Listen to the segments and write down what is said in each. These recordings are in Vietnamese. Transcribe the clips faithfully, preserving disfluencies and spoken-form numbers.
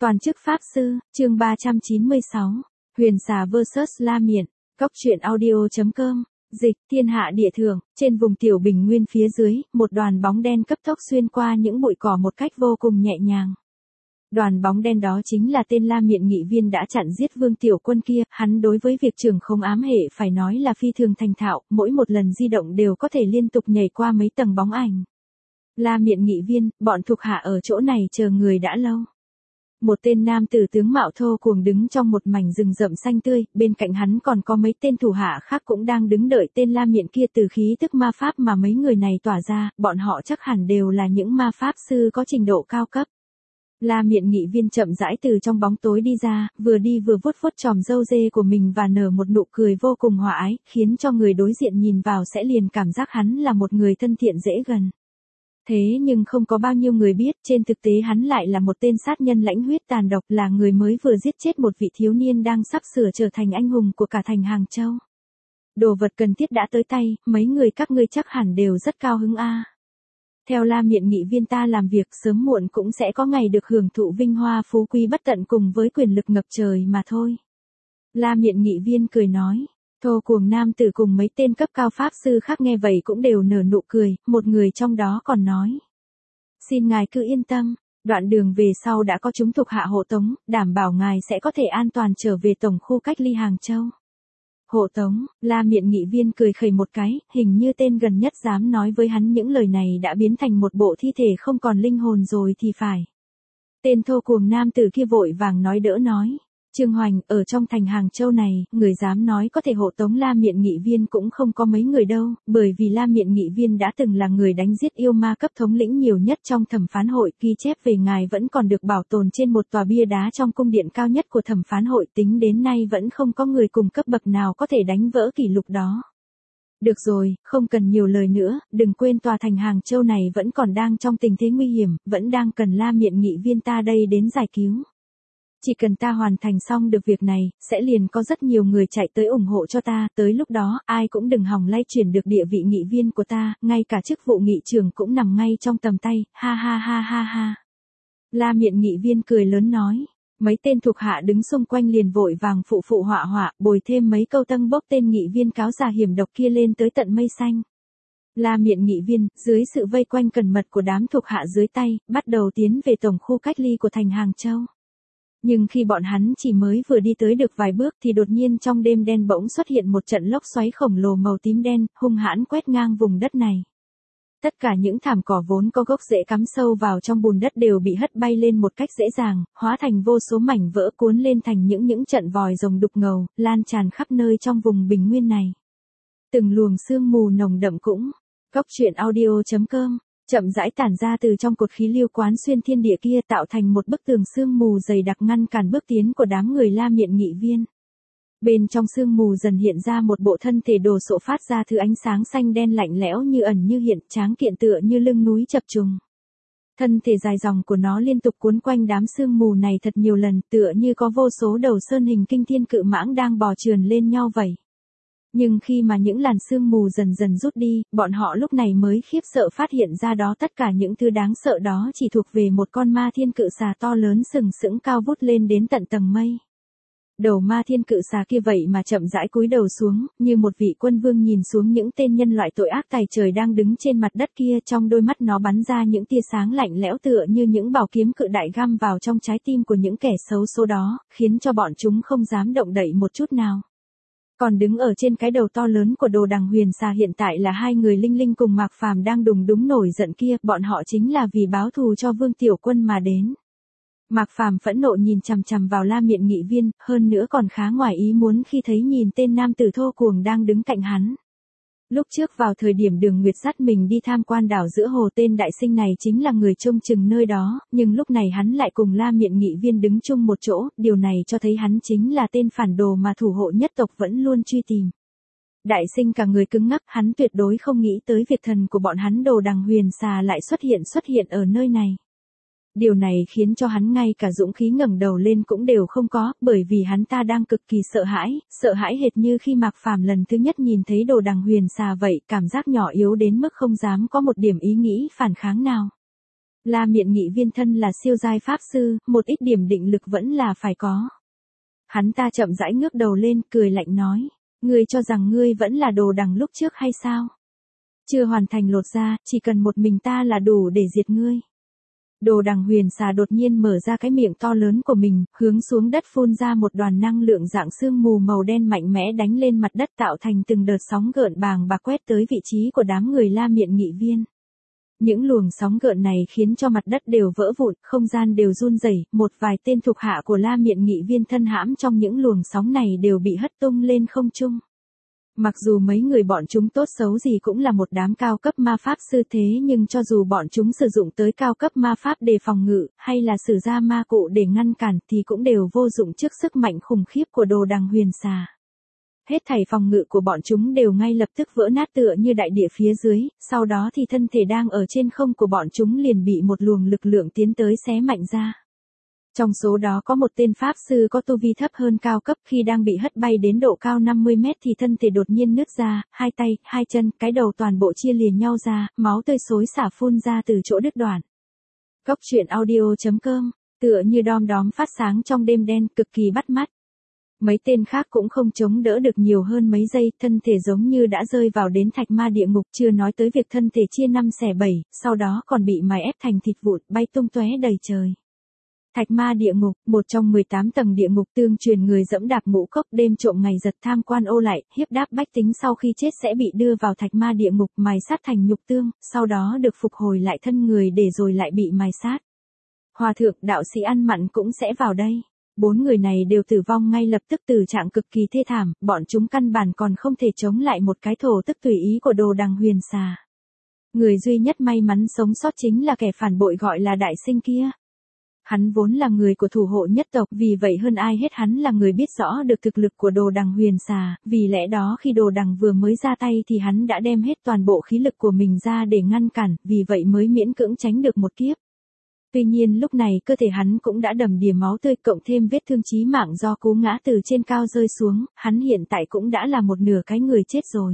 Toàn chức Pháp Sư, chương ba trăm chín mươi sáu, Huyền Xà versus La Miện, Cóc truyện audio chấm com, dịch, thiên hạ địa thượng, trên vùng tiểu bình nguyên phía dưới, một đoàn bóng đen cấp tốc xuyên qua những bụi cỏ một cách vô cùng nhẹ nhàng. Đoàn bóng đen đó chính là tên La Miện nghị viên đã chặn giết Vương Tiểu Quân kia, hắn đối với việc trường không ám hệ phải nói là phi thường thành thạo, mỗi một lần di động đều có thể liên tục nhảy qua mấy tầng bóng ảnh. La Miện nghị viên, bọn thuộc hạ ở chỗ này chờ người đã lâu. Một tên nam tử tướng mạo thô cuồng đứng trong một mảnh rừng rậm xanh tươi, bên cạnh hắn còn có mấy tên thủ hạ khác cũng đang đứng đợi tên La Miện kia. Từ khí tức ma pháp mà mấy người này tỏa ra, bọn họ chắc hẳn đều là những ma pháp sư có trình độ cao cấp. La Miện nghị viên chậm rãi từ trong bóng tối đi ra, vừa đi vừa vuốt vuốt chòm râu dê của mình và nở một nụ cười vô cùng hòa ái, khiến cho người đối diện nhìn vào sẽ liền cảm giác hắn là một người thân thiện dễ gần. Thế nhưng không có bao nhiêu người biết, trên thực tế hắn lại là một tên sát nhân lãnh huyết tàn độc, là người mới vừa giết chết một vị thiếu niên đang sắp sửa trở thành anh hùng của cả thành Hàng Châu. Đồ vật cần thiết đã tới tay, mấy người các ngươi chắc hẳn đều rất cao hứng a. Theo La Miện nghị viên ta làm việc sớm muộn cũng sẽ có ngày được hưởng thụ vinh hoa phú quý bất tận cùng với quyền lực ngập trời mà thôi. La Miện nghị viên cười nói. Thô cuồng nam tử cùng mấy tên cấp cao pháp sư khác nghe vậy cũng đều nở nụ cười, một người trong đó còn nói. Xin ngài cứ yên tâm, đoạn đường về sau đã có chúng thuộc hạ hộ tống, đảm bảo ngài sẽ có thể an toàn trở về tổng khu cách ly Hàng Châu. Hộ tống, La Miện nghị viên cười khẩy một cái, hình như tên gần nhất dám nói với hắn những lời này đã biến thành một bộ thi thể không còn linh hồn rồi thì phải. Tên thô cuồng nam tử kia vội vàng nói đỡ nói. Trương Hoành, ở trong thành Hàng Châu này, người dám nói có thể hộ tống La Miện nghị viên cũng không có mấy người đâu, bởi vì La Miện nghị viên đã từng là người đánh giết yêu ma cấp thống lĩnh nhiều nhất trong thẩm phán hội, ghi chép về ngài vẫn còn được bảo tồn trên một tòa bia đá trong cung điện cao nhất của thẩm phán hội, tính đến nay vẫn không có người cùng cấp bậc nào có thể đánh vỡ kỷ lục đó. Được rồi, không cần nhiều lời nữa, đừng quên tòa thành Hàng Châu này vẫn còn đang trong tình thế nguy hiểm, vẫn đang cần La Miện nghị viên ta đây đến giải cứu. Chỉ cần ta hoàn thành xong được việc này, sẽ liền có rất nhiều người chạy tới ủng hộ cho ta, tới lúc đó, ai cũng đừng hòng lay chuyển được địa vị nghị viên của ta, ngay cả chức vụ nghị trưởng cũng nằm ngay trong tầm tay, ha ha ha ha ha. La Miện nghị viên cười lớn nói, mấy tên thuộc hạ đứng xung quanh liền vội vàng phụ phụ họa họa, bồi thêm mấy câu tân bốc tên nghị viên cáo già hiểm độc kia lên tới tận mây xanh. La Miện nghị viên, dưới sự vây quanh cẩn mật của đám thuộc hạ dưới tay, bắt đầu tiến về tổng khu cách ly của thành Hàng Châu. Nhưng khi bọn hắn chỉ mới vừa đi tới được vài bước thì đột nhiên trong đêm đen bỗng xuất hiện một trận lốc xoáy khổng lồ màu tím đen, hung hãn quét ngang vùng đất này. Tất cả những thảm cỏ vốn có gốc rễ cắm sâu vào trong bùn đất đều bị hất bay lên một cách dễ dàng, hóa thành vô số mảnh vỡ cuốn lên thành những những trận vòi rồng đục ngầu, lan tràn khắp nơi trong vùng bình nguyên này. Từng luồng sương mù nồng đậm cũng, Cóc truyện audio chấm com. Chậm rãi tản ra từ trong cột khí lưu quán xuyên thiên địa kia, tạo thành một bức tường sương mù dày đặc ngăn cản bước tiến của đám người La Miện nghị viên. Bên trong sương mù dần hiện ra một bộ thân thể đồ sộ phát ra thứ ánh sáng xanh đen lạnh lẽo như ẩn như hiện, tráng kiện tựa như lưng núi chập trùng. Thân thể dài dòng của nó liên tục cuốn quanh đám sương mù này thật nhiều lần, tựa như có vô số đầu sơn hình kinh thiên cự mãng đang bò trườn lên nhau vậy. Nhưng khi mà những làn sương mù dần dần rút đi, bọn họ lúc này mới khiếp sợ phát hiện ra đó tất cả những thứ đáng sợ đó chỉ thuộc về một con ma thiên cự xà to lớn sừng sững cao vút lên đến tận tầng mây. Đầu ma thiên cự xà kia vậy mà chậm rãi cúi đầu xuống, như một vị quân vương nhìn xuống những tên nhân loại tội ác tày trời đang đứng trên mặt đất kia, trong đôi mắt nó bắn ra những tia sáng lạnh lẽo tựa như những bảo kiếm cự đại găm vào trong trái tim của những kẻ xấu số đó, khiến cho bọn chúng không dám động đậy một chút nào. Còn đứng ở trên cái đầu to lớn của Đồ Đằng Huyền Xà hiện tại là hai người Linh Linh cùng Mạc Phàm đang đùng đúng nổi giận kia, bọn họ chính là vì báo thù cho Vương Tiểu Quân mà đến. Mạc Phàm phẫn nộ nhìn chằm chằm vào La Miện nghị viên, hơn nữa còn khá ngoài ý muốn khi thấy nhìn tên nam tử thô cuồng đang đứng cạnh hắn. Lúc trước vào thời điểm Đường Nguyệt dắt mình đi tham quan đảo giữa hồ, tên đại sinh này chính là người trông chừng nơi đó, nhưng lúc này hắn lại cùng La Miện nghị viên đứng chung một chỗ, điều này cho thấy hắn chính là tên phản đồ mà thủ hộ nhất tộc vẫn luôn truy tìm. Đại sinh cả người cứng ngắc, hắn tuyệt đối không nghĩ tới việc thần của bọn hắn Đồ Đằng Huyền Xà lại xuất hiện xuất hiện ở nơi này. Điều này khiến cho hắn ngay cả dũng khí ngẩng đầu lên cũng đều không có, bởi vì hắn ta đang cực kỳ sợ hãi, sợ hãi hệt như khi Mạc Phàm lần thứ nhất nhìn thấy Đồ Đằng Huyền Xà vậy, cảm giác nhỏ yếu đến mức không dám có một điểm ý nghĩ phản kháng nào. La Miện Nghị Viên thân là siêu giai pháp sư, một ít điểm định lực vẫn là phải có. Hắn ta chậm rãi ngước đầu lên, cười lạnh nói. Ngươi cho rằng ngươi vẫn là đồ đằng lúc trước hay sao? Chưa hoàn thành lột da, chỉ cần một mình ta là đủ để diệt ngươi. Đồ đằng huyền xà đột nhiên mở ra cái miệng to lớn của mình, hướng xuống đất phun ra một đoàn năng lượng dạng sương mù màu đen mạnh mẽ đánh lên mặt đất tạo thành từng đợt sóng gợn bàng bạc quét tới vị trí của đám người La Miện Nghị Viên. Những luồng sóng gợn này khiến cho mặt đất đều vỡ vụn, không gian đều run rẩy, một vài tên thuộc hạ của La Miện Nghị Viên thân hãm trong những luồng sóng này đều bị hất tung lên không trung. Mặc dù mấy người bọn chúng tốt xấu gì cũng là một đám cao cấp ma pháp sư thế nhưng cho dù bọn chúng sử dụng tới cao cấp ma pháp để phòng ngự, hay là sử ra ma cụ để ngăn cản thì cũng đều vô dụng trước sức mạnh khủng khiếp của đồ đằng huyền xà. Hết thảy phòng ngự của bọn chúng đều ngay lập tức vỡ nát tựa như đại địa phía dưới, sau đó thì thân thể đang ở trên không của bọn chúng liền bị một luồng lực lượng tiến tới xé mạnh ra. Trong số đó có một tên pháp sư có tu vi thấp hơn cao cấp, khi đang bị hất bay đến độ cao năm mươi mét thì thân thể đột nhiên nứt ra, hai tay, hai chân, cái đầu toàn bộ chia liền nhau ra, máu tươi xối xả phun ra từ chỗ đứt đoạn. Cốc truyện audio chấm com, tựa như đom đóm phát sáng trong đêm đen, cực kỳ bắt mắt. Mấy tên khác cũng không chống đỡ được nhiều hơn mấy giây, thân thể giống như đã rơi vào đến thạch ma địa ngục, chưa nói tới việc thân thể chia năm xẻ bảy, sau đó còn bị mài ép thành thịt vụn, bay tung tóe đầy trời. Thạch ma địa ngục, một trong mười tám tầng địa ngục tương truyền người dẫm đạp ngũ cốc đêm trộm ngày giật tham quan ô lại, hiếp đáp bách tính sau khi chết sẽ bị đưa vào thạch ma địa ngục mài sát thành nhục tương, sau đó được phục hồi lại thân người để rồi lại bị mài sát. Hòa thượng đạo sĩ ăn mặn cũng sẽ vào đây. Bốn người này đều tử vong ngay lập tức, từ trạng cực kỳ thê thảm, bọn chúng căn bản còn không thể chống lại một cái thổ tức tùy ý của đồ đằng huyền xà. Người duy nhất may mắn sống sót chính là kẻ phản bội gọi là đại sinh kia. Hắn vốn là người của thủ hộ nhất tộc, vì vậy hơn ai hết hắn là người biết rõ được thực lực của đồ đằng huyền xà, vì lẽ đó khi đồ đằng vừa mới ra tay thì hắn đã đem hết toàn bộ khí lực của mình ra để ngăn cản, vì vậy mới miễn cưỡng tránh được một kiếp. Tuy nhiên lúc này cơ thể hắn cũng đã đầm đìa máu tươi cộng thêm vết thương chí mạng do cú ngã từ trên cao rơi xuống, hắn hiện tại cũng đã là một nửa cái người chết rồi.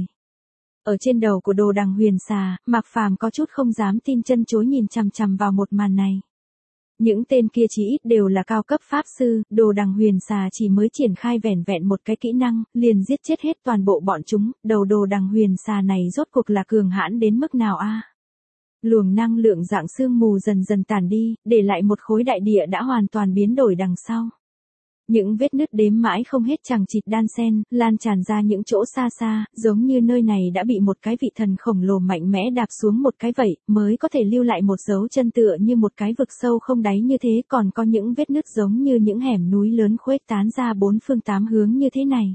Ở trên đầu của đồ đằng huyền xà, Mạc Phàm có chút không dám tin chân chối nhìn chằm chằm vào một màn này. Những tên kia chỉ ít đều là cao cấp pháp sư, đồ đằng huyền xà chỉ mới triển khai vẻn vẹn một cái kỹ năng, liền giết chết hết toàn bộ bọn chúng, đầu đồ đằng huyền xà này rốt cuộc là cường hãn đến mức nào a? Luồng năng lượng dạng sương mù dần dần tàn đi, để lại một khối đại địa đã hoàn toàn biến đổi đằng sau. Những vết nứt đếm mãi không hết chằng chịt đan xen, lan tràn ra những chỗ xa xa, giống như nơi này đã bị một cái vị thần khổng lồ mạnh mẽ đạp xuống một cái vậy, mới có thể lưu lại một dấu chân tựa như một cái vực sâu không đáy như thế, còn có những vết nứt giống như những hẻm núi lớn khuếch tán ra bốn phương tám hướng như thế này.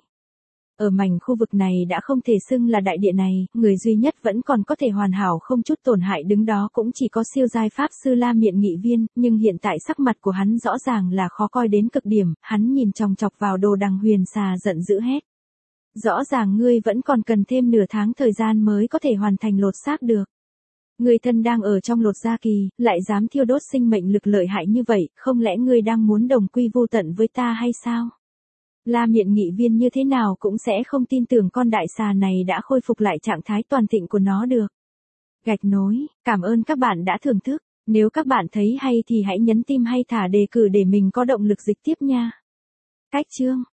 Ở mảnh khu vực này đã không thể xưng là đại địa này, người duy nhất vẫn còn có thể hoàn hảo không chút tổn hại đứng đó cũng chỉ có siêu giai pháp sư La Miện Nghị Viên, nhưng hiện tại sắc mặt của hắn rõ ràng là khó coi đến cực điểm, hắn nhìn chòng chọc vào đồ đằng huyền xà giận dữ hét. Rõ ràng ngươi vẫn còn cần thêm nửa tháng thời gian mới có thể hoàn thành lột xác được. Ngươi thân đang ở trong lột da kỳ, lại dám thiêu đốt sinh mệnh lực lợi hại như vậy, không lẽ ngươi đang muốn đồng quy vô tận với ta hay sao? La Miện Nghị Viên như thế nào cũng sẽ không tin tưởng con đại xà này đã khôi phục lại trạng thái toàn thịnh của nó được. Gạch nối, cảm ơn các bạn đã thưởng thức. Nếu các bạn thấy hay thì hãy nhấn tim hay thả đề cử để mình có động lực dịch tiếp nha. Cách chương